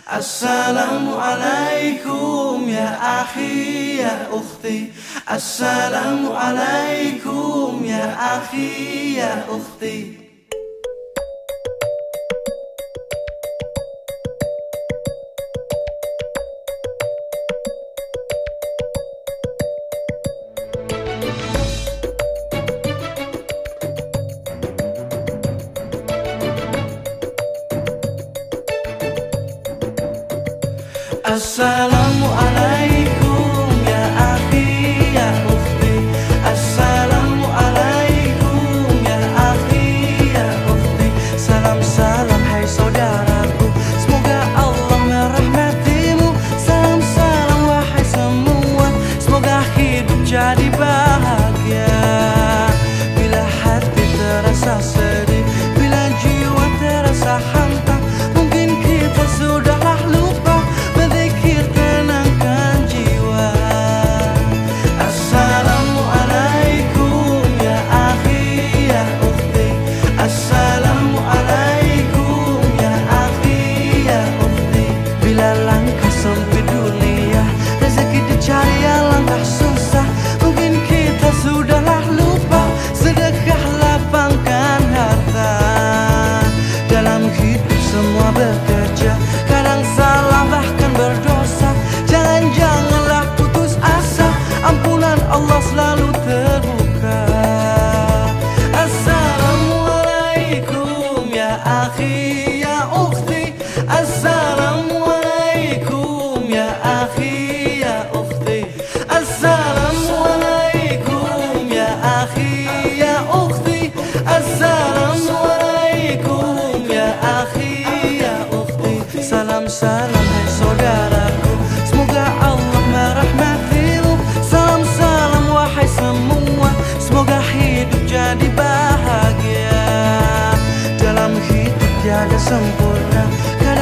Assalamualaikum ya akhi ya ukhti. Assalamualaikum ya akhi ya ukhti. Assalamualaikum ya akhi ya ukhti. Assalamualaikum ya akhi ya ukhti. Salam salam hai saudaraku, semoga Allah merahmatimu. Salam salam wahai semua, semoga hidup jadi bahagia. Bila hati terasa sedih, bila jiwa terasa hantam, mungkin kita sudahlah lupa bekerja, kadang salah bahkan berdosa. Jangan-janganlah putus asa, ampunan Allah selalu terbuka. Assalamualaikum ya akhi ya ukhti. Assalamualaikum ya akhi ya ukhti. Assalamualaikum ya akhi ya ukhti. Assalamualaikum ya akhi. Salam salam hai saudaraku, semoga Allah merahmatimu. Salam salam wahai semua, semoga hidup jadi bahagia. Dalam hidup tiada sempurna.